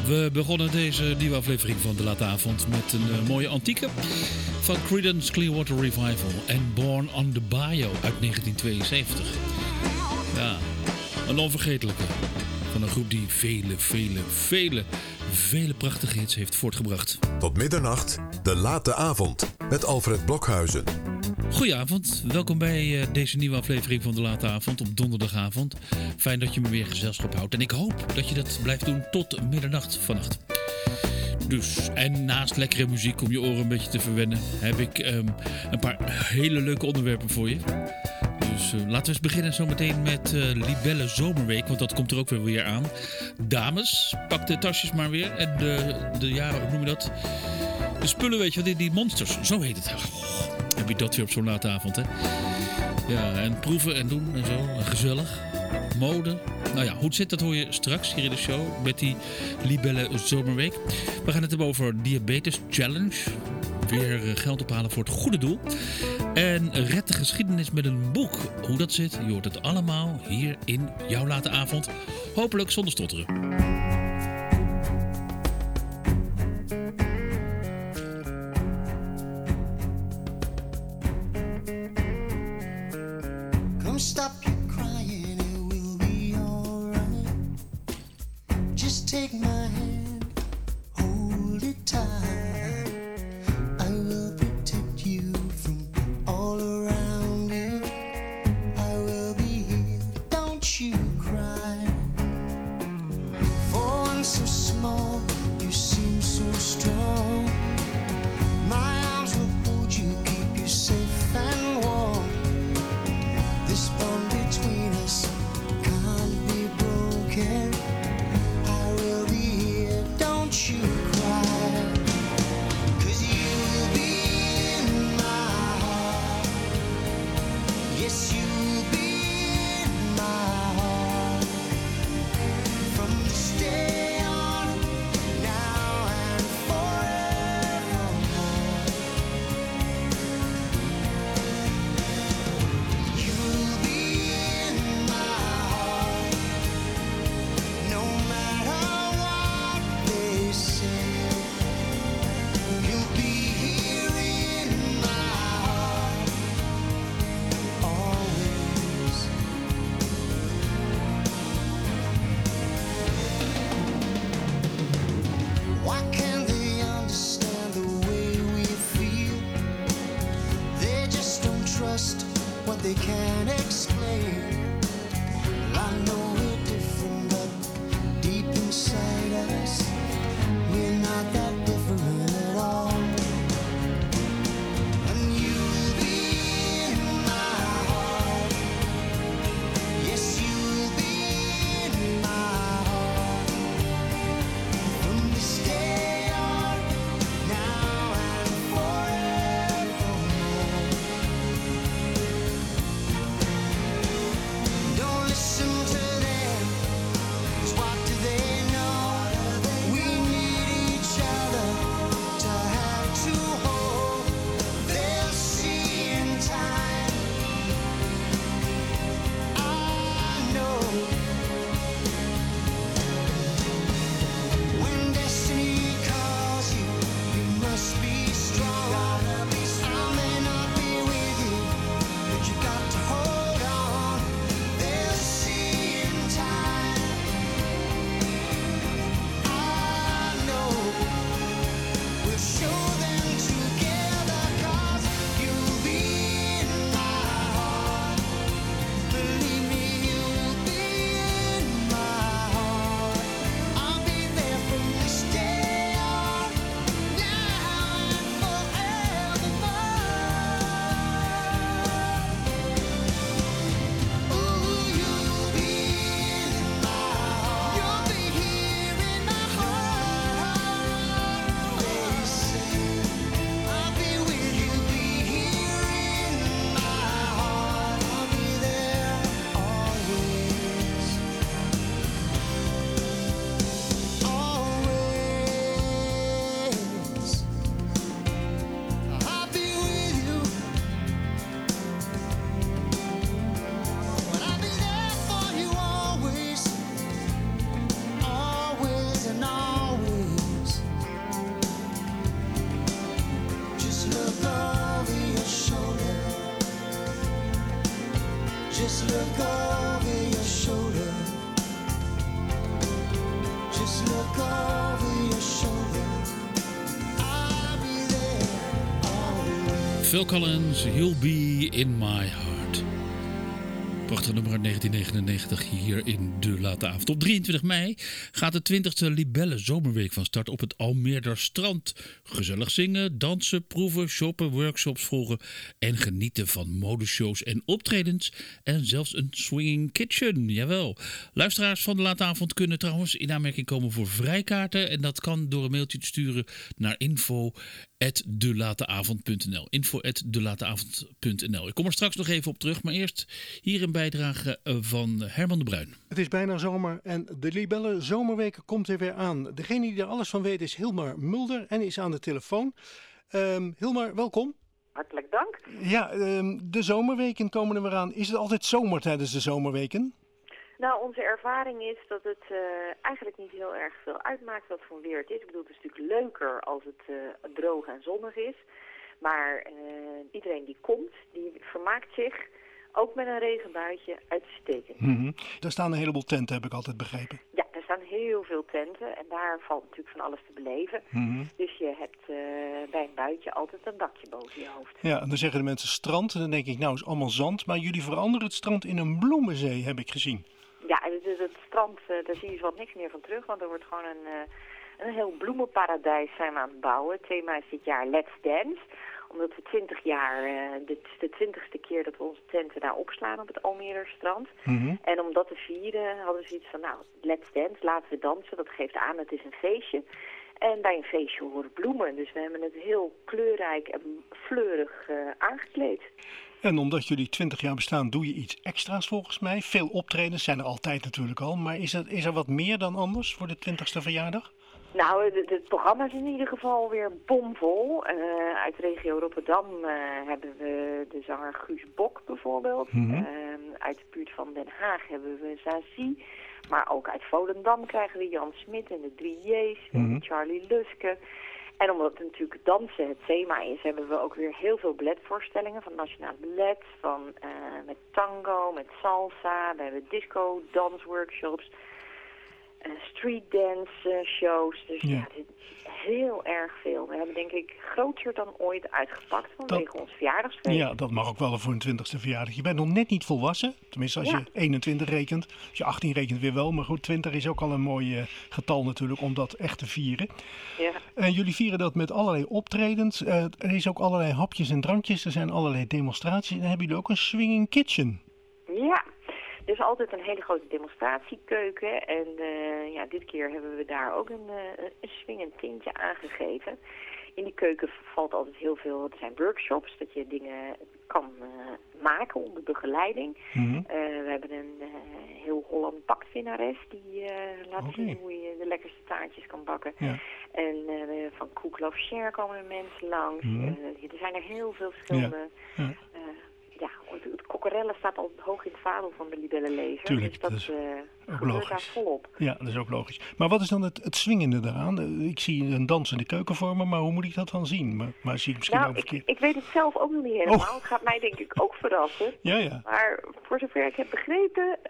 We begonnen deze nieuwe aflevering van De Late Avond met een mooie antieke van Creedence Clearwater Revival en Born on the Bayou uit 1972. Ja, een onvergetelijke van een groep die vele prachtige hits heeft voortgebracht. Tot middernacht, De Late Avond met Alfred Blokhuizen. Goedenavond, welkom bij deze nieuwe aflevering van De Late Avond op donderdagavond. Fijn dat je me weer gezelschap houdt en ik hoop dat je dat blijft doen tot middernacht vannacht. Dus, en naast lekkere muziek om je oren een beetje te verwennen, heb ik een paar hele leuke onderwerpen voor je. Dus laten we eens beginnen zometeen met Libelle Zomerweek, want dat komt er ook weer aan. Dames, pak de tasjes maar weer en hoe noem je dat? De spullen, weet je wel, die monsters, zo heet het. Heb je dat weer op zo'n late avond, hè? Ja, en proeven en doen en zo. Gezellig. Mode. Nou ja, hoe het zit, dat hoor je straks hier in de show met die Libelle Zomerweek. We gaan het hebben over Diabetes Challenge. Weer geld ophalen voor het goede doel. En red de geschiedenis met een boek. Hoe dat zit, je hoort het allemaal hier in jouw late avond. Hopelijk zonder stotteren. Stop your crying, it will be alright. Just take my hand, hold it tight. I will protect you from all around you. I will be here, don't you cry. For one so small, you seem so strong. My arms will hold you, keep you safe and warm. This bond between us can't be broken. I will be here, don't you cry. 'Cause you will be in my heart. Yes, you will be in my heart. From this day on Phil Collins, You'll Be In My Heart. Prachtig nummer uit 1999 hier in De Late Avond. Op 23 mei gaat de 20e Libelle Zomerweek van start op het Almeerder strand. Gezellig zingen, dansen, proeven, shoppen, workshops volgen en genieten van modeshows en optredens. En zelfs een swinging kitchen, jawel. Luisteraars van De Late Avond kunnen trouwens in aanmerking komen voor vrijkaarten. En dat kan door een mailtje te sturen naar info@delateavond.nl. info@delateavond.nl. Ik kom er straks nog even op terug, maar eerst hier een bijdrage van Herman de Bruin. Het is bijna zomer en de Libelle Zomerweek komt er weer aan. Degene die er alles van weet is Hilmar Mulder en is aan de telefoon. Hilmar, welkom. Hartelijk dank. Ja, de zomerweken komen er weer aan. Is het altijd zomer tijdens de zomerweken? Nou, onze ervaring is dat het eigenlijk niet heel erg veel uitmaakt wat voor weer het is. Ik bedoel, het is natuurlijk leuker als het droog en zonnig is. Maar iedereen die komt, die vermaakt zich, ook met een regenbuitje, uitstekend. Er staan een heleboel tenten, heb ik altijd begrepen. Ja, er staan heel veel tenten en daar valt natuurlijk van alles te beleven. Dus je hebt bij een buitje altijd een dakje boven je hoofd. Ja, en dan zeggen de mensen strand en dan denk ik, nou is allemaal zand. Maar jullie veranderen het strand in een bloemenzee, heb ik gezien. Ja, en het strand, daar zie je wat niks meer van terug, want er wordt gewoon een heel bloemenparadijs zijn we aan het bouwen. Het thema is dit jaar Let's Dance. Omdat we 20 jaar, dit is de 20ste keer dat we onze tenten daar opslaan op het Almeerder strand. En om dat te vieren hadden we zoiets van, nou, let's dance, laten we dansen. Dat geeft aan, het is een feestje. En bij een feestje horen bloemen. Dus we hebben het heel kleurrijk en fleurig aangekleed. En omdat jullie 20 jaar bestaan, doe je iets extra's volgens mij. Veel optredens zijn er altijd natuurlijk al. Maar is er wat meer dan anders voor de 20ste verjaardag? Nou, het programma is in ieder geval weer bomvol. Uit de regio Rotterdam hebben we de zanger Guus Bok bijvoorbeeld. Uit de buurt van Den Haag hebben we Zazie. Maar ook uit Volendam krijgen we Jan Smit en de 3J's. Charlie Luske. En omdat het natuurlijk dansen het thema is, hebben we ook weer heel veel balletvoorstellingen van Nationaal Ballet. Met tango, met salsa. We hebben disco, dansworkshops. Street dance shows. Dus ja, dit is heel erg veel. We hebben denk ik groter dan ooit uitgepakt vanwege ons verjaardagsfeest. Ja, dat mag ook wel voor een 20ste verjaardag. Je bent nog net niet volwassen. Tenminste als je 21 rekent. Als je 18 rekent weer wel. Maar goed, 20 is ook al een mooi getal natuurlijk om dat echt te vieren. Ja. En jullie vieren dat met allerlei optredens. Er is ook allerlei hapjes en drankjes. Er zijn allerlei demonstraties. En dan hebben jullie ook een swinging kitchen. Ja. Er is altijd een hele grote demonstratiekeuken en dit keer hebben we daar ook een swingend tintje aangegeven. In die keuken valt altijd heel veel, het zijn workshops, dat je dingen kan maken onder begeleiding. We hebben een heel Holland bakvinnares die laat zien hoe je de lekkerste taartjes kan bakken. Ja. En van Cook Love Share komen er mensen langs. Er zijn er heel veel verschillende... het kokkerellen staat al hoog in het vaandel van de libellenlezer. Tuurlijk, dus dat gebeurt daar volop. Ja, dat is ook logisch. Maar wat is dan het swingende daaraan? Ik zie een dansende keukenvormen, maar hoe moet ik dat dan zien? Maar zie ik misschien ook verkeerd? Ik weet het zelf ook nog niet helemaal. Het gaat mij denk ik ook verrassen. Ja. Maar voor zover ik heb begrepen,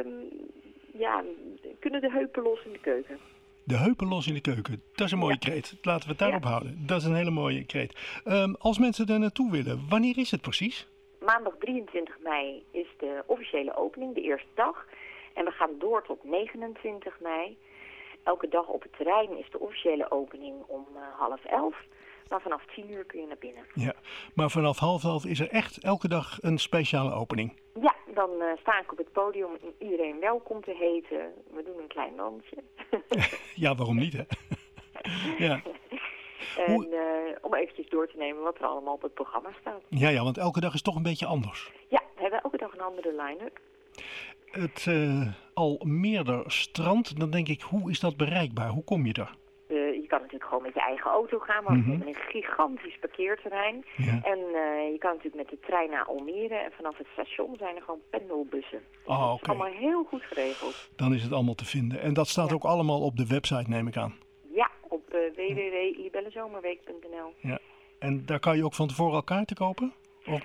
kunnen de heupen los in de keuken. De heupen los in de keuken. Dat is een mooie kreet. Laten we het daarop houden. Dat is een hele mooie kreet. Als mensen er naartoe willen, wanneer is het precies? Maandag 23 mei is de officiële opening, de eerste dag. En we gaan door tot 29 mei. Elke dag op het terrein is de officiële opening om 10:30. Maar vanaf 10 uur kun je naar binnen. Ja, maar vanaf 10:30 is er echt elke dag een speciale opening? Ja, dan sta ik op het podium om iedereen welkom te heten. We doen een klein dansje. Ja, waarom niet, hè? Ja. En om eventjes door te nemen wat er allemaal op het programma staat. Ja, want elke dag is toch een beetje anders. Ja, we hebben elke dag een andere line-up. Het Almeerder strand, dan denk ik, hoe is dat bereikbaar? Hoe kom je er? Je kan natuurlijk gewoon met je eigen auto gaan, want we hebben een gigantisch parkeerterrein. Ja. En je kan natuurlijk met de trein naar Almere en vanaf het station zijn er gewoon pendelbussen. Dus dat is allemaal heel goed geregeld. Dan is het allemaal te vinden. En dat staat ook allemaal op de website, neem ik aan. Ja, op www.libellezomerweek.nl. Ja. En daar kan je ook van tevoren al kaarten kopen? Of?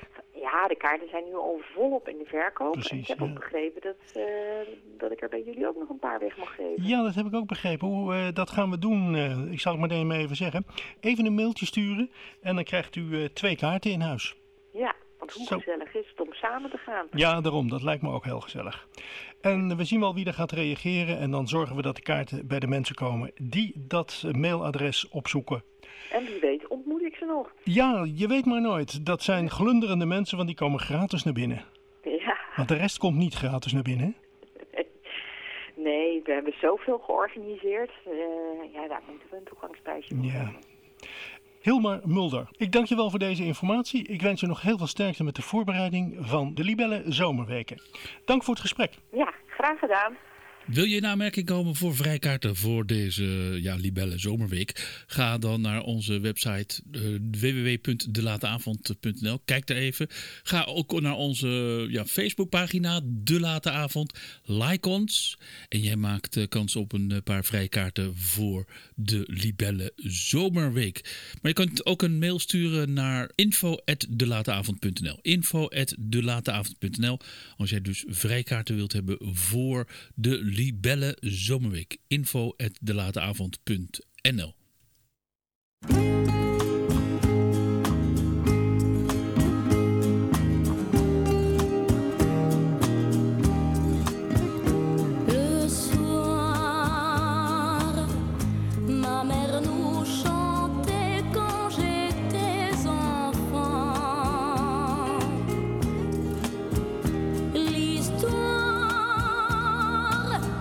Ja, de kaarten zijn nu al volop in de verkoop. Precies, en ik heb ook begrepen dat ik er bij jullie ook nog een paar weg mag geven. Ja, dat heb ik ook begrepen. Hoe dat gaan we doen? Ik zal het meteen maar even zeggen. Even een mailtje sturen en dan krijgt u 2 kaarten in huis. Ja, want hoe gezellig is het om samen te gaan? Ja, daarom. Dat lijkt me ook heel gezellig. En we zien wel wie er gaat reageren en dan zorgen we dat de kaarten bij de mensen komen die dat mailadres opzoeken. En wie weet ontmoet ik ze nog. Ja, je weet maar nooit. Dat zijn glunderende mensen, want die komen gratis naar binnen. Ja. Want de rest komt niet gratis naar binnen. Nee, we hebben zoveel georganiseerd. Daar moeten we een toegangsprijsje voor hebben. Hilmar Mulder, ik dank je wel voor deze informatie. Ik wens je nog heel veel sterkte met de voorbereiding van de Libelle Zomerweken. Dank voor het gesprek. Ja, graag gedaan. Wil je in aanmerking komen voor vrijkaarten voor deze Libelle Zomerweek? Ga dan naar onze website www.delateavond.nl. Kijk er even. Ga ook naar onze Facebookpagina De Late Avond. Like ons. En jij maakt kans op een paar vrijkaarten voor de Libelle Zomerweek. Maar je kunt ook een mail sturen naar info@delateavond.nl. info@delateavond.nl. Als jij dus vrijkaarten wilt hebben voor de Libelle Zomerweek. info@delateavond.nl.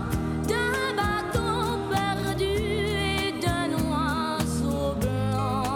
D'un bateau perdu et d'un oiseau blanc.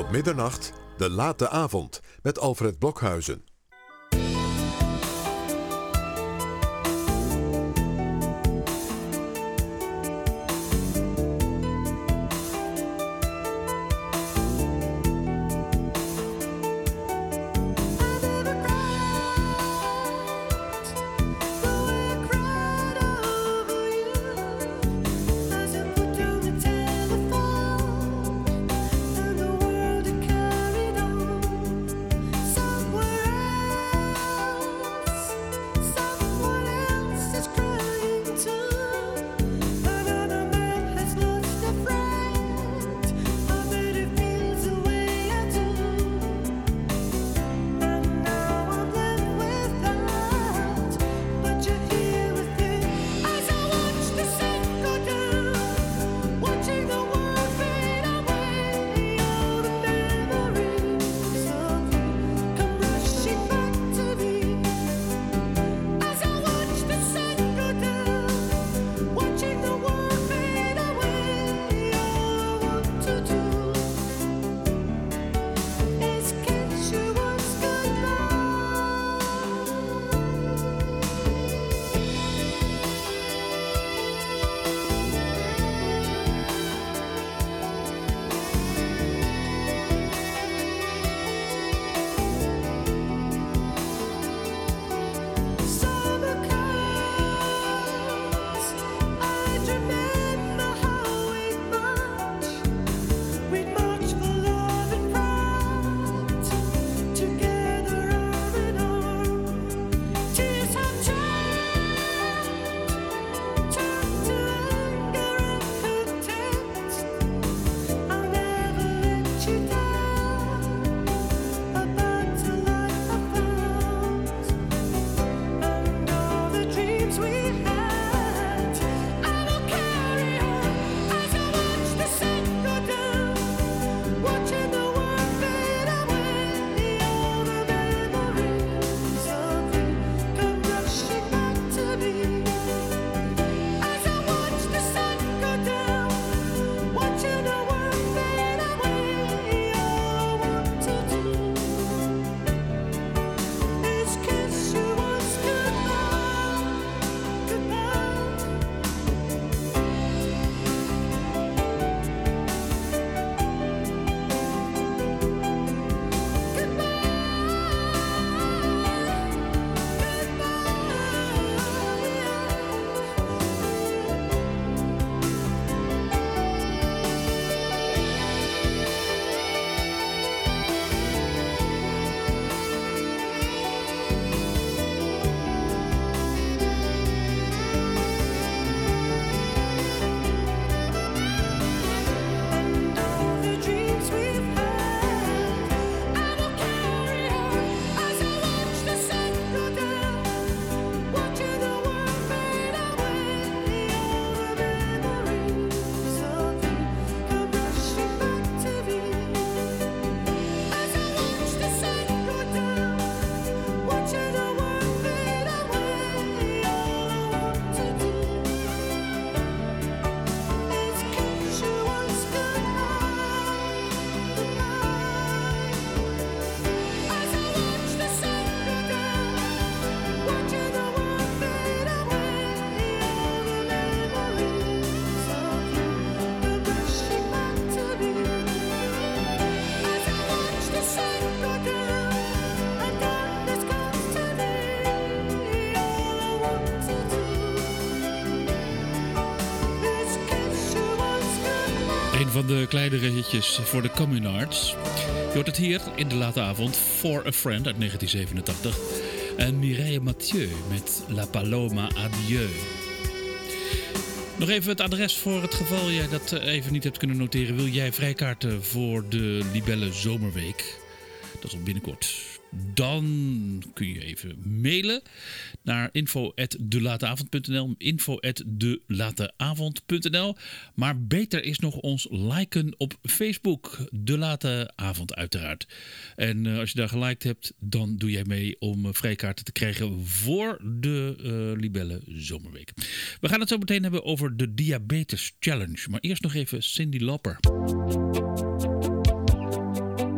Tot middernacht, de late avond met Alfred Blokhuizen. Een van de kleinere hitjes voor de Communards. Je hoort het hier in de late avond. For a Friend uit 1987. En Mireille Mathieu met La Paloma Adieu. Nog even het adres voor het geval jij dat even niet hebt kunnen noteren. Wil jij vrijkaarten voor de Libelle Zomerweek? Dat is al binnenkort. Dan kun je even mailen naar info@delateavond.nl, info@delateavond.nl. Maar beter is nog ons liken op Facebook, De Late Avond uiteraard. En als je daar geliked hebt, dan doe jij mee om vrijkaarten te krijgen voor de Libelle Zomerweek. We gaan het zo meteen hebben over de Diabetes Challenge. Maar eerst nog even Cyndi Lauper.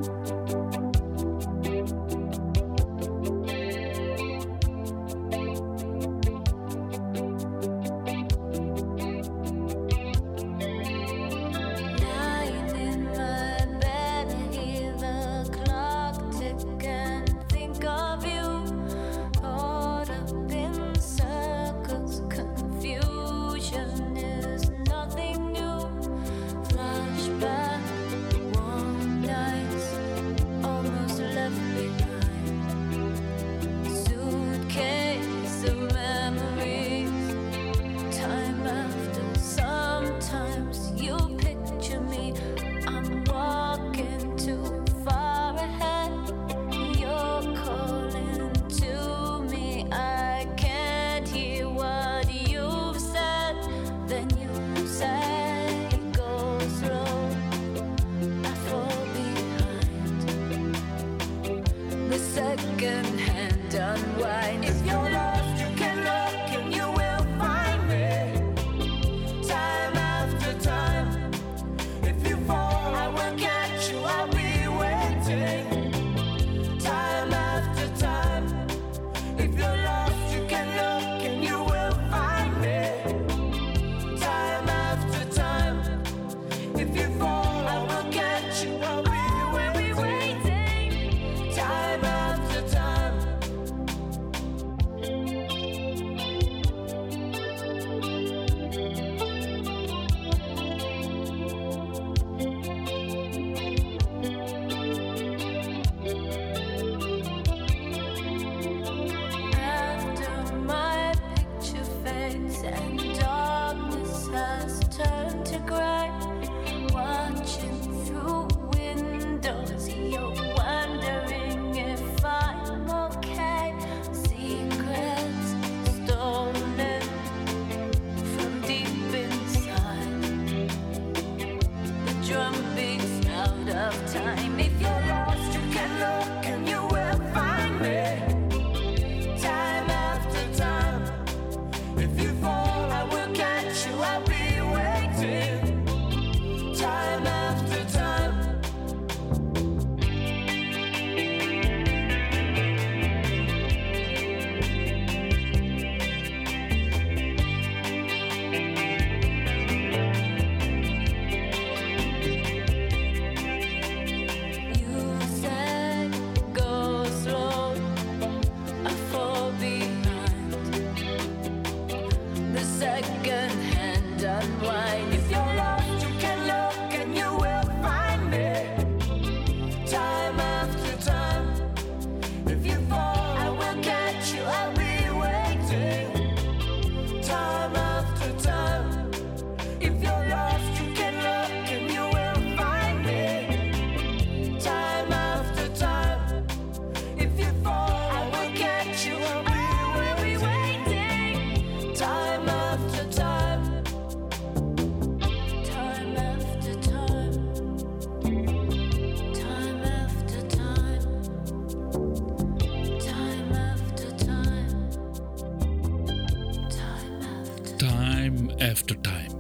Time After Time.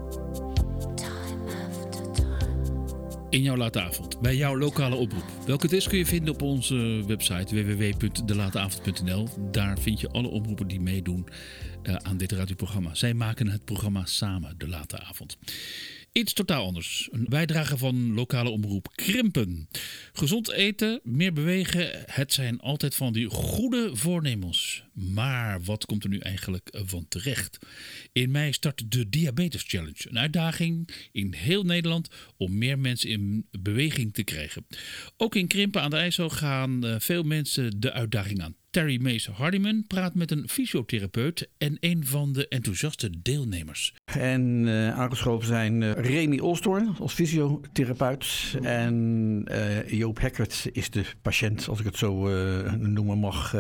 In jouw late avond, bij jouw lokale oproep. Welke het is kun je vinden op onze website www.delateavond.nl. Daar vind je alle oproepen die meedoen aan dit radioprogramma. Zij maken het programma samen, De Late Avond. Iets totaal anders. Een bijdrage van lokale omroep Krimpen. Gezond eten, meer bewegen, het zijn altijd van die goede voornemens. Maar wat komt er nu eigenlijk van terecht? In mei start de Diabetes Challenge. Een uitdaging in heel Nederland om meer mensen in beweging te krijgen. Ook in Krimpen aan de IJssel gaan veel mensen de uitdaging aan. Terry Mees Hardiman praat met een fysiotherapeut en een van de enthousiaste deelnemers. En aangeschoven zijn Remy Olstorn als fysiotherapeut. En Joop Heckert is de patiënt, als ik het zo noemen mag.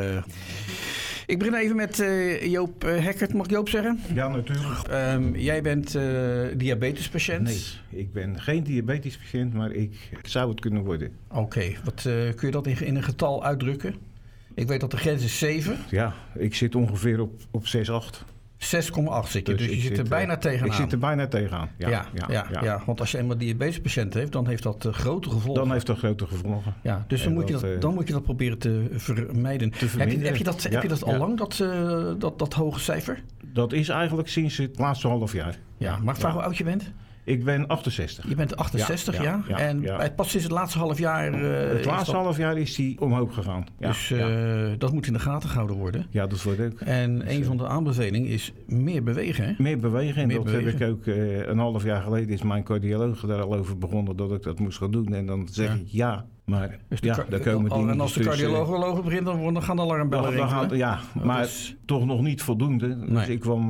Ik begin even met Joop Heckert. Mag ik Joop zeggen? Ja, natuurlijk. Jij bent diabetespatiënt. Nee, ik ben geen diabetespatiënt, maar ik zou het kunnen worden. Oké, wat kun je dat in een getal uitdrukken? Ik weet dat de grens is 7. Ja, ik zit ongeveer op 6,8. 6,8 zit je, dus je zit er bijna tegenaan. Ik zit er bijna tegenaan, ja. Want als je eenmaal diabetespatiënt heeft, dan heeft dat grote gevolgen. Dan heeft dat grote gevolgen. Ja, dus dan moet je dat proberen te vermijden. Heb je dat al lang, dat hoge cijfer? Dat is eigenlijk sinds het laatste half jaar. Ja, mag ik vragen hoe oud je bent? Ik ben 68. Je bent 68, ja? En pas sinds het laatste half jaar... het laatste half jaar is die omhoog gegaan. Ja, dus dat moet in de gaten gehouden worden. Ja, dat wordt ook. En een van de aanbevelingen is meer bewegen, hè? Meer bewegen. En dat heb ik ook een half jaar geleden is mijn cardioloog daar al over begonnen dat ik dat moest gaan doen. En dan zeg ik ja. Maar dus daar komen dingen. En als de cardioloog begint, dan gaan de alarmbellen rinkelen. Ja, maar toch nog niet voldoende. Nee. Dus ik kwam...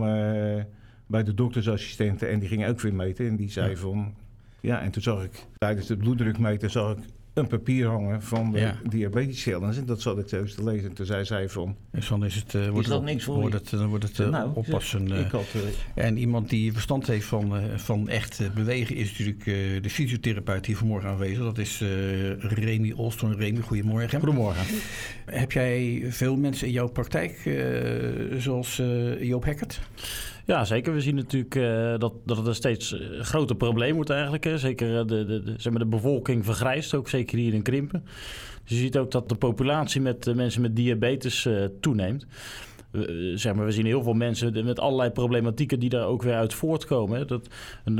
bij de doktersassistenten en die gingen ook weer meten. En die zei van... Ja, en toen zag ik tijdens de bloeddrukmeten zag ik een papier hangen van de Diabetes Challenge. En dat zat ik zo eens te lezen. En toen zei zij van... Dus dan is het, wordt dat niks voor dan wordt het oppassen. En iemand die verstand heeft van echt bewegen is natuurlijk de fysiotherapeut die vanmorgen aanwezig. Dat is Remy Olstorn. Remy, goedemorgen. Goedemorgen. Heb jij veel mensen in jouw praktijk, zoals Joop Heckert? Ja, zeker. We zien natuurlijk dat het een steeds groter probleem wordt eigenlijk. Hè. Zeker de bevolking vergrijst, ook zeker hier in Krimpen. Dus je ziet ook dat de populatie met mensen met diabetes toeneemt. We zien heel veel mensen met allerlei problematieken die daar ook weer uit voortkomen. Hè. Dat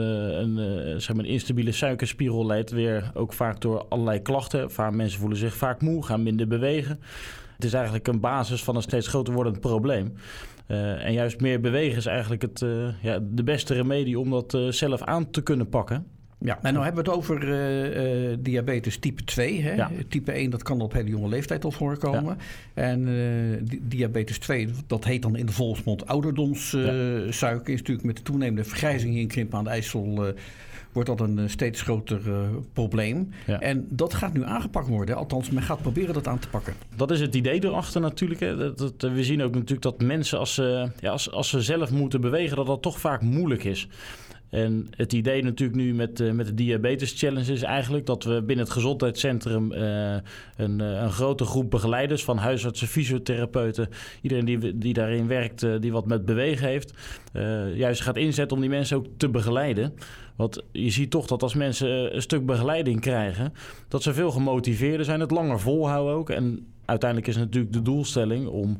een instabiele suikerspiegel leidt weer ook vaak door allerlei klachten. Vaak mensen voelen zich vaak moe, gaan minder bewegen. Het is eigenlijk een basis van een steeds groter wordend probleem. En juist meer bewegen is eigenlijk de beste remedie om dat zelf aan te kunnen pakken. Ja, en nou hebben we het over diabetes type 2. Hè? Ja. Type 1, dat kan op hele jonge leeftijd al voorkomen. Ja. En diabetes 2, dat heet dan in de volksmond ouderdomssuiker. Is natuurlijk met de toenemende vergrijzing hier in Krimpen aan de IJssel... wordt dat een steeds groter probleem. Ja. En dat gaat nu aangepakt worden. Althans, men gaat proberen dat aan te pakken. Dat is het idee erachter natuurlijk. Hè. We zien ook natuurlijk dat mensen als ze zelf moeten bewegen... dat toch vaak moeilijk is. En het idee natuurlijk nu met de Diabetes Challenge is eigenlijk... dat we binnen het gezondheidscentrum een grote groep begeleiders... van huisartsen, fysiotherapeuten... iedereen die daarin werkt, die wat met bewegen heeft... juist gaat inzetten om die mensen ook te begeleiden. Want je ziet toch dat als mensen een stuk begeleiding krijgen... dat ze veel gemotiveerder zijn, het langer volhouden ook. En uiteindelijk is natuurlijk de doelstelling om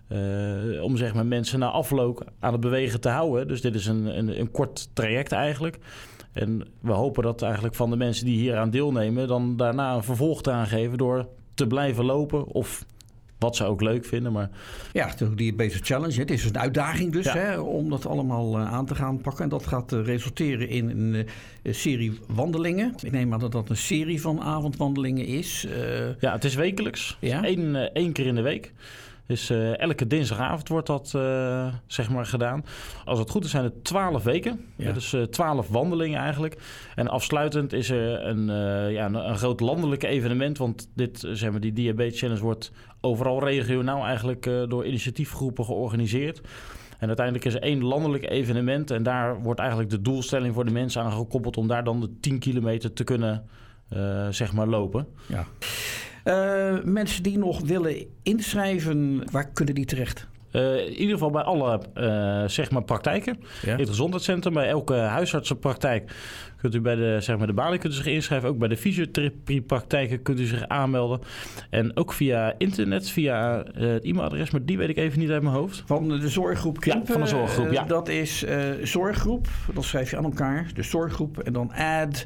zeg maar mensen na afloop aan het bewegen te houden. Dus dit is een kort traject eigenlijk. En we hopen dat eigenlijk van de mensen die hier aan deelnemen... dan daarna een vervolg te aangeven door te blijven lopen... of wat ze ook leuk vinden. Maar... Ja, de Diabetes Challenge. Het is een uitdaging dus hè, om dat allemaal aan te gaan pakken. En dat gaat resulteren in een serie wandelingen. Ik neem aan dat dat een serie van avondwandelingen is. Ja, het is wekelijks. Ja? Eén keer in de week. Dus elke dinsdagavond wordt dat zeg maar gedaan. Als het goed is zijn het 12 weken. Ja. Dus 12 wandelingen eigenlijk. En afsluitend is er een groot landelijk evenement. Want die Diabetes Challenge wordt overal regionaal eigenlijk door initiatiefgroepen georganiseerd. En uiteindelijk is er 1 landelijk evenement. En daar wordt eigenlijk de doelstelling voor de mensen aan gekoppeld... om daar dan de 10 kilometer te kunnen zeg maar lopen. Ja. Mensen die nog willen inschrijven, waar kunnen die terecht? In ieder geval bij alle praktijken. Ja. In het gezondheidscentrum, bij elke huisartsenpraktijk kunt u bij de balie kunt u zich inschrijven. Ook bij de fysiotherapiepraktijken kunt u zich aanmelden. En ook via internet, via het e-mailadres, maar die weet ik even niet uit mijn hoofd. Van de zorggroep Krimpen. Ja, van de zorggroep, ja. Dat is zorggroep, dat schrijf je aan elkaar. De zorggroep en dan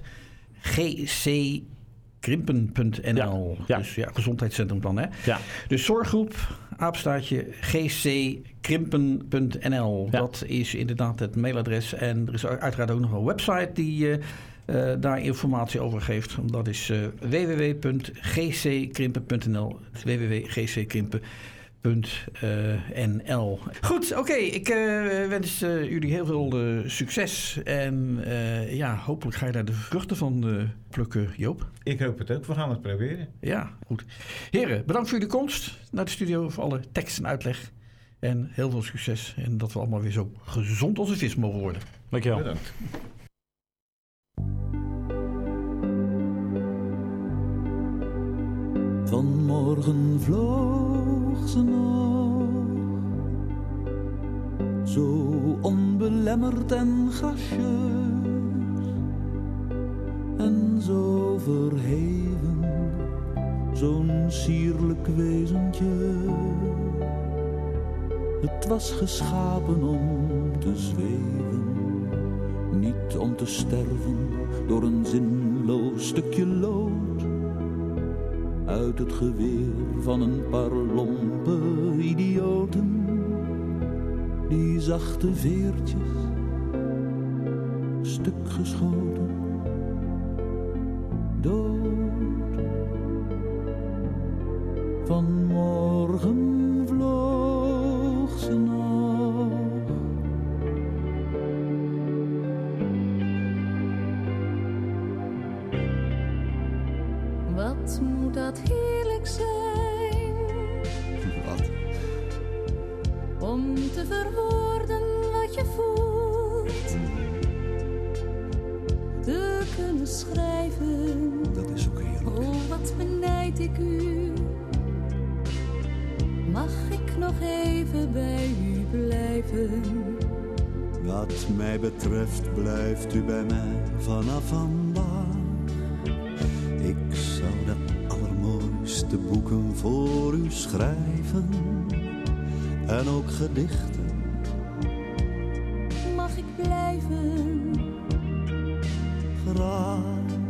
gckrimpen.nl. Ja. Dus gezondheidscentrum dan, hè? Ja. Dus zorggroep, gckrimpen.nl. Ja. Dat is inderdaad het mailadres. En er is uiteraard ook nog een website die daar informatie over geeft. Dat is www.gckrimpen.nl. www.gckrimpen.nl. Goed, oké. Ik wens jullie heel veel succes. En hopelijk ga je daar de vruchten van plukken, Joop. Ik hoop het ook. We gaan het proberen. Ja, goed. Heren, bedankt voor jullie komst naar de studio, voor alle tekst en uitleg. En heel veel succes. En dat we allemaal weer zo gezond als een vis mogen worden. Dankjewel. Bedankt. Vanmorgen vloog ze nog, zo onbelemmerd en gracieus, en zo verheven, zo'n sierlijk wezentje. Het was geschapen om te zweven, niet om te sterven door een zinloos stukje lood uit het geweer van een paar lompe idioten. Die zachte veertjes, stuk geschoten, dood. Vanmorgen vloog ze nog. Wat moet dat heerlijk zijn? Wat? Om te verwoorden wat je voelt. Te kunnen schrijven. Dat is ook heerlijk. Oh, wat benijd ik u. Mag ik nog even bij u blijven? Wat mij betreft blijft u bij mij vanaf vandaag. Ik zou de allermooiste boeken voor u schrijven. En ook gedichten. Mag ik blijven? Graag.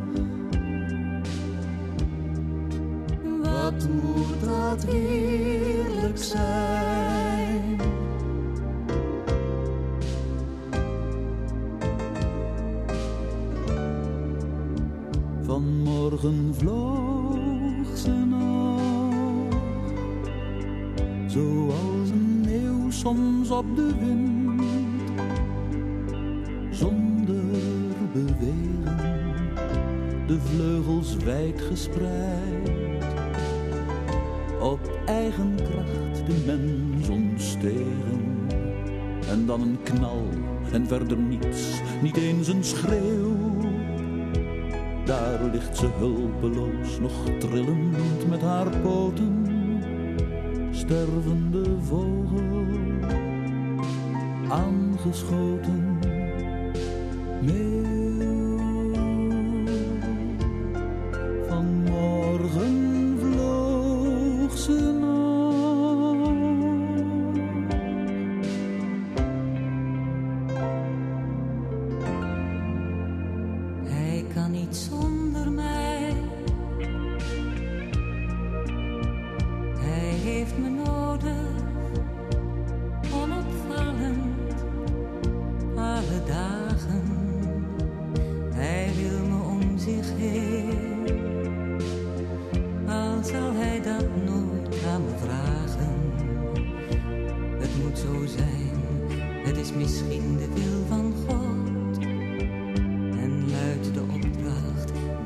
Wat moet dat heerlijk zijn? Vanmorgen vloog ze nog, zoals een meeuw soms op de wind, zonder bewegen, de vleugels wijd gespreid, op eigen kracht de mens ontstegen. En dan een knal en verder niets, niet eens een schreeuw. Daar ligt ze hulpeloos, nog trillend met haar poten, stervende vogel, aangeschoten, meeuw. Vanmorgen vloog ze nog. Hij kan niet zonder mij. Hij heeft me nodig, onopvallend, alle dagen. Hij wil me om zich heen, al zal hij dat nooit aan me vragen. Het moet zo zijn, het is misschien de wil van God. En luidt de opdracht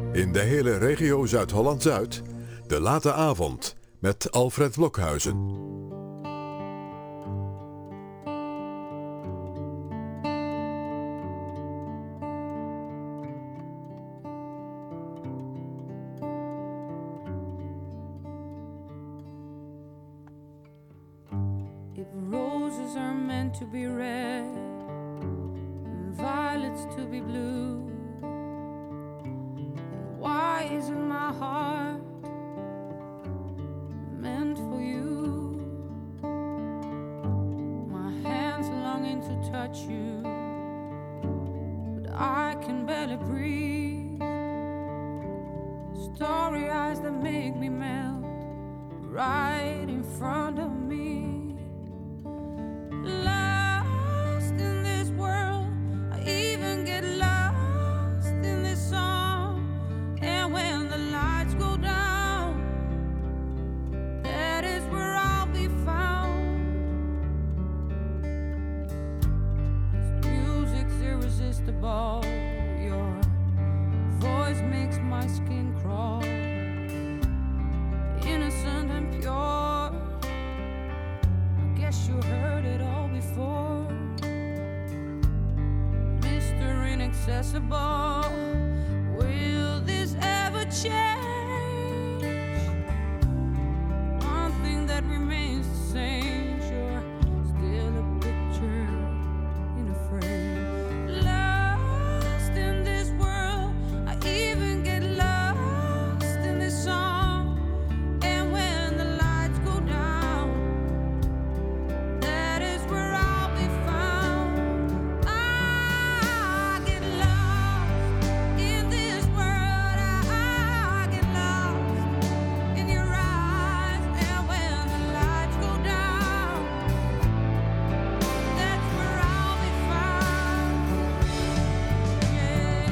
In de hele regio Zuid-Holland-Zuid, de late avond met Alfred Blokhuizen. If roses are meant to be red and violets to be blue, why isn't my heart meant for you? My hands longing to touch you, but I can barely breathe. Starry eyes that make me melt right in front of me. Lost in this world, I even get lost in this song. And when the lights go down, that is where I'll be found. This music's irresistible. Your voice makes my skin crawl. Innocent and pure, I guess you heard it all before. Mr. Inaccessible, will this ever change? One thing that remains the same, you're still a picture in a frame. Lost in this world, I even get lost in this song. And when the lights go down, that is where I'll be found. I get lost in this world. I get lost in your eyes. And when the lights go down, that's where I'll be found. Yeah,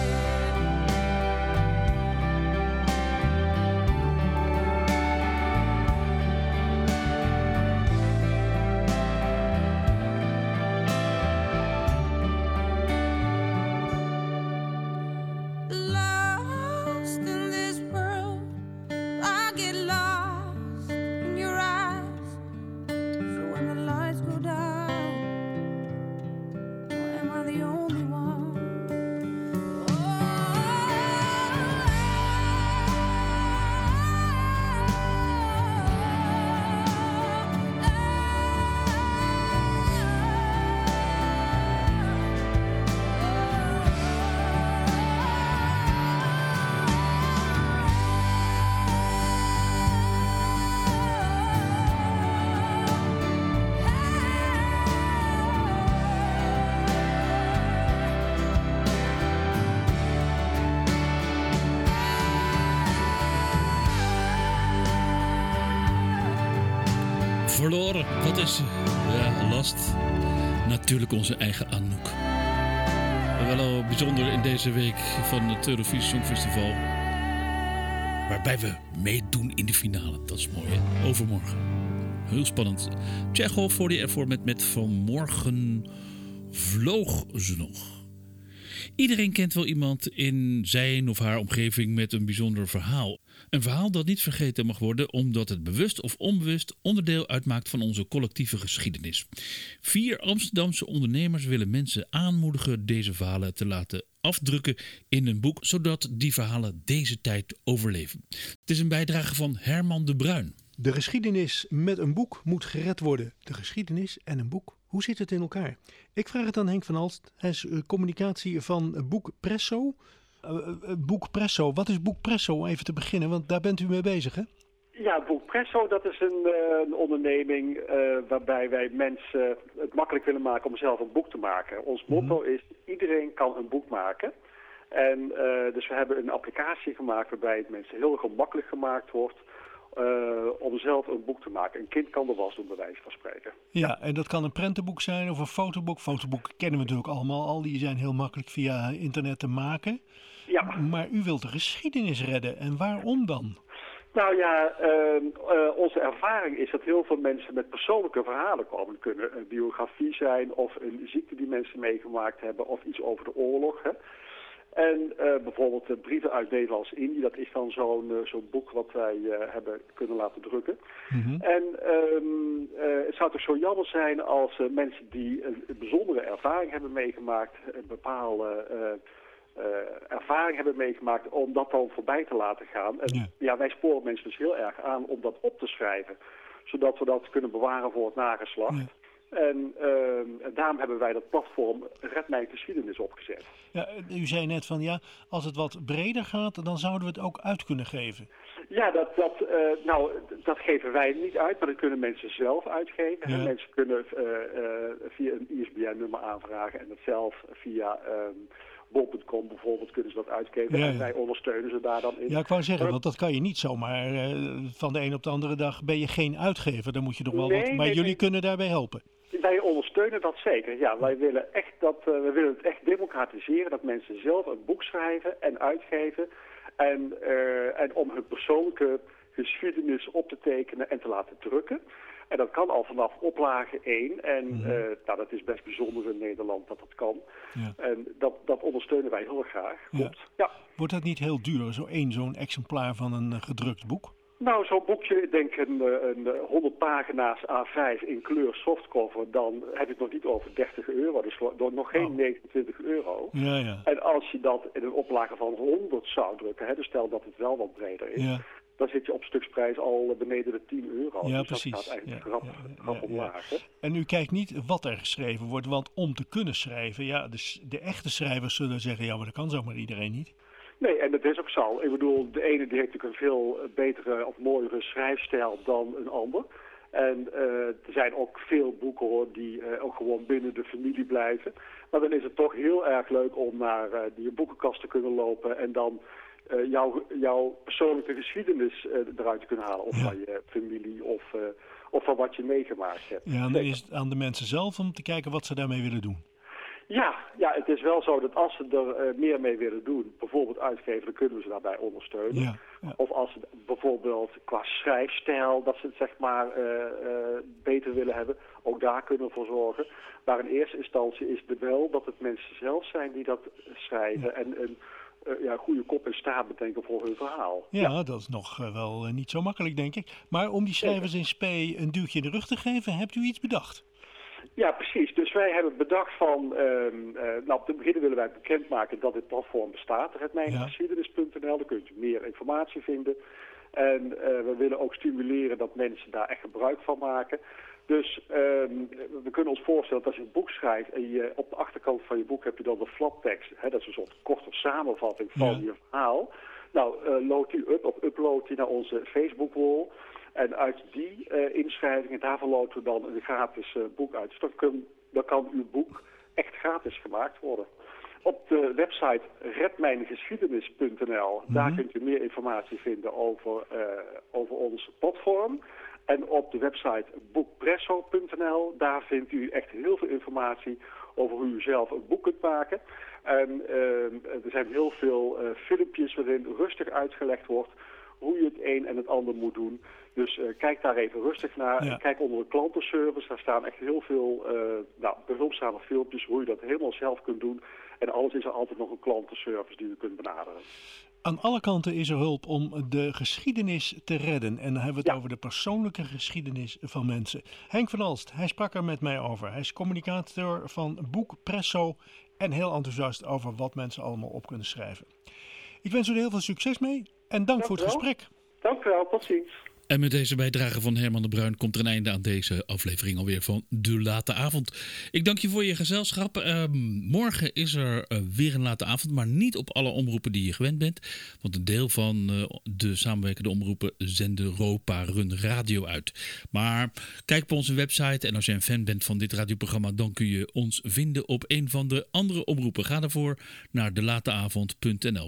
lost in this world, I get lost in your eyes. So when the lights go down, am I the only one? Verloren, wat is ze? Ja, last. Natuurlijk onze eigen Anouk. Wel bijzonder in deze week van het Eurovisie Songfestival. Waarbij we meedoen in de finale. Dat is mooi, hè? Overmorgen. Heel spannend. Tsjechov voor die ervoor met vanmorgen vloog ze nog. Iedereen kent wel iemand in zijn of haar omgeving met een bijzonder verhaal. Een verhaal dat niet vergeten mag worden omdat het bewust of onbewust onderdeel uitmaakt van onze collectieve geschiedenis. 4 Amsterdamse ondernemers willen mensen aanmoedigen deze verhalen te laten afdrukken in een boek, zodat die verhalen deze tijd overleven. Het is een bijdrage van Herman de Bruin. De geschiedenis met een boek moet gered worden. De geschiedenis en een boek. Hoe zit het in elkaar? Ik vraag het aan Henk van Alst. Hij is communicatie van Boek Presso. Boek Presso. Wat is Boek Presso? Even te beginnen, want daar bent u mee bezig, hè? Ja, Boek Presso, dat is een onderneming waarbij wij mensen het makkelijk willen maken om zelf een boek te maken. Ons motto is, iedereen kan een boek maken. En dus we hebben een applicatie gemaakt waarbij het mensen heel gemakkelijk gemaakt wordt om zelf een boek te maken. Een kind kan de was doen, bij wijze van spreken. Ja, en dat kan een prentenboek zijn of een fotoboek. Fotoboeken kennen we natuurlijk allemaal al. Die zijn heel makkelijk via internet te maken. Ja. Maar u wilt de geschiedenis redden. En waarom dan? Nou ja, onze ervaring is dat heel veel mensen met persoonlijke verhalen komen. Het kunnen een biografie zijn of een ziekte die mensen meegemaakt hebben of iets over de oorlog. Hè. En bijvoorbeeld Brieven uit Nederlands-Indië, dat is dan zo'n boek wat wij hebben kunnen laten drukken. Mm-hmm. En het zou toch zo jammer zijn als mensen die een bijzondere ervaring hebben meegemaakt, een bepaalde ervaring hebben meegemaakt, om dat dan voorbij te laten gaan. En wij sporen mensen dus heel erg aan om dat op te schrijven, zodat we dat kunnen bewaren voor het nageslacht. Ja. En daarom hebben wij dat platform Red Mijn Geschiedenis opgezet. Ja, u zei net van als het wat breder gaat, dan zouden we het ook uit kunnen geven. Ja, dat geven wij niet uit, maar dat kunnen mensen zelf uitgeven. Ja. Mensen kunnen via een ISBN-nummer aanvragen en dat zelf via bol.com bijvoorbeeld kunnen ze dat uitgeven. Ja. En wij ondersteunen ze daar dan in. Ja, ik wou zeggen, want dat kan je niet zomaar van de een op de andere dag ben je geen uitgever. Dan moet je nog wel wat. Maar jullie kunnen daarbij helpen. Wij ondersteunen dat zeker. Ja, wij willen we willen het echt democratiseren, dat mensen zelf een boek schrijven en uitgeven. En om hun persoonlijke geschiedenis op te tekenen en te laten drukken. En dat kan al vanaf oplage 1. En dat is best bijzonder in Nederland dat dat kan. Ja. En dat ondersteunen wij heel graag. Ja. Ja. Wordt dat niet heel duur, zo'n exemplaar van een gedrukt boek? Nou, zo'n boekje, ik denk een 100 pagina's A5 in kleur softcover, dan heb je het nog niet over €30. Dus nog geen €29. Ja, ja. En als je dat in een oplage van 100 zou drukken, dus stel dat het wel wat breder is, dan zit je op stuksprijs al beneden de €10. Ja, dus precies. Dat gaat eigenlijk grap omlaag. Hè? En u kijkt niet wat er geschreven wordt, want om te kunnen schrijven, dus de echte schrijvers zullen zeggen, maar dat kan zomaar iedereen niet. Nee, en dat is ook zo. Ik bedoel, de ene die heeft natuurlijk een veel betere of mooiere schrijfstijl dan een ander. En er zijn ook veel boeken die ook gewoon binnen de familie blijven. Maar dan is het toch heel erg leuk om naar die boekenkast te kunnen lopen en dan jouw persoonlijke geschiedenis eruit te kunnen halen. Of van je familie of van wat je meegemaakt hebt. Ja, en dan is het aan de mensen zelf om te kijken wat ze daarmee willen doen. Ja, het is wel zo dat als ze er meer mee willen doen, bijvoorbeeld uitgeven, dan kunnen we ze daarbij ondersteunen. Ja. Of als ze bijvoorbeeld qua schrijfstijl, dat ze het zeg maar beter willen hebben, ook daar kunnen we voor zorgen. Maar in eerste instantie is het wel dat het mensen zelf zijn die dat schrijven en een goede kop en staart bedenken voor hun verhaal. Ja, dat is nog wel niet zo makkelijk, denk ik. Maar om die schrijvers in spe een duwtje in de rug te geven, hebt u iets bedacht? Ja, precies. Dus wij hebben bedacht van, te beginnen willen wij bekendmaken dat dit platform bestaat, redmijngeschiedenis.nl, daar kunt u meer informatie vinden. En we willen ook stimuleren dat mensen daar echt gebruik van maken. Dus we kunnen ons voorstellen dat als je een boek schrijft en op de achterkant van je boek heb je dan de flaptekst, dat is een soort korte samenvatting van je verhaal. Nou, upload die naar onze Facebook-wall. En uit die inschrijvingen, daarvan loten we dan een gratis boek uit. Dus dan kan uw boek echt gratis gemaakt worden. Op de website redmijngeschiedenis.nl, daar kunt u meer informatie vinden over ons platform. En op de website boekpresso.nl, daar vindt u echt heel veel informatie over hoe u zelf een boek kunt maken. En er zijn heel veel filmpjes waarin rustig uitgelegd wordt hoe je het een en het ander moet doen. Dus kijk daar even rustig naar. Ja. Kijk onder de klantenservice. Daar staan echt heel veel behulpzame filmpjes hoe je dat helemaal zelf kunt doen. En alles is er altijd nog een klantenservice die u kunt benaderen. Aan alle kanten is er hulp om de geschiedenis te redden. En dan hebben we het over de persoonlijke geschiedenis van mensen. Henk van Alst, hij sprak er met mij over. Hij is communicator van Boek Presso en heel enthousiast over wat mensen allemaal op kunnen schrijven. Ik wens u er heel veel succes mee en dank voor het gesprek. Dank u wel, tot ziens. En met deze bijdrage van Herman de Bruin komt er een einde aan deze aflevering alweer van De Late Avond. Ik dank je voor je gezelschap. Morgen is er weer een late avond, maar niet op alle omroepen die je gewend bent. Want een deel van de samenwerkende omroepen zenden Europa Run Radio uit. Maar kijk op onze website en als je een fan bent van dit radioprogramma, dan kun je ons vinden op een van de andere omroepen. Ga daarvoor naar delateavond.nl,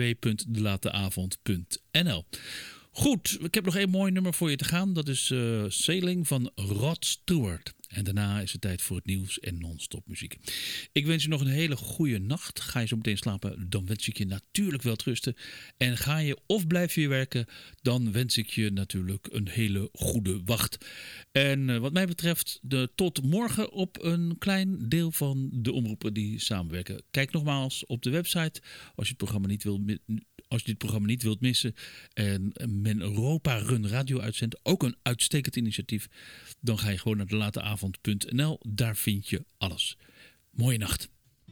www.delateavond.nl. Goed, ik heb nog één mooi nummer voor je te gaan. Dat is Sailing van Rod Stewart. En daarna is het tijd voor het nieuws en non-stop muziek. Ik wens je nog een hele goede nacht. Ga je zo meteen slapen, dan wens ik je natuurlijk wel rusten. En ga je of blijf je werken, dan wens ik je natuurlijk een hele goede wacht. En wat mij betreft, tot morgen op een klein deel van de omroepen die samenwerken. Kijk nogmaals op de website als je dit programma niet wilt missen en men Europa Run Radio uitzendt, ook een uitstekend initiatief, dan ga je gewoon naar delateavond.nl. Daar vind je alles. Mooie nacht.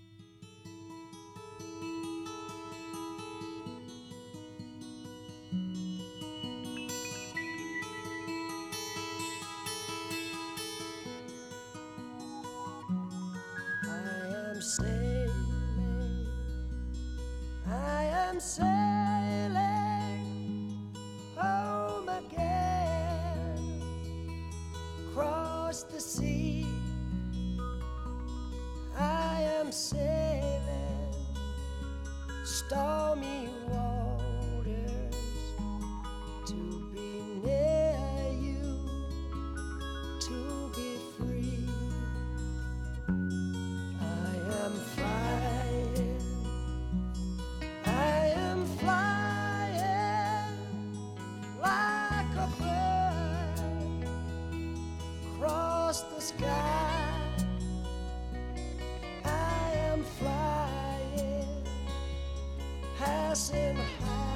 I am sailing home again, across the sea. I am sailing stormy waters to be near you, to be free. I am flying, I am flying like a bird across the sky. I am flying, passing high.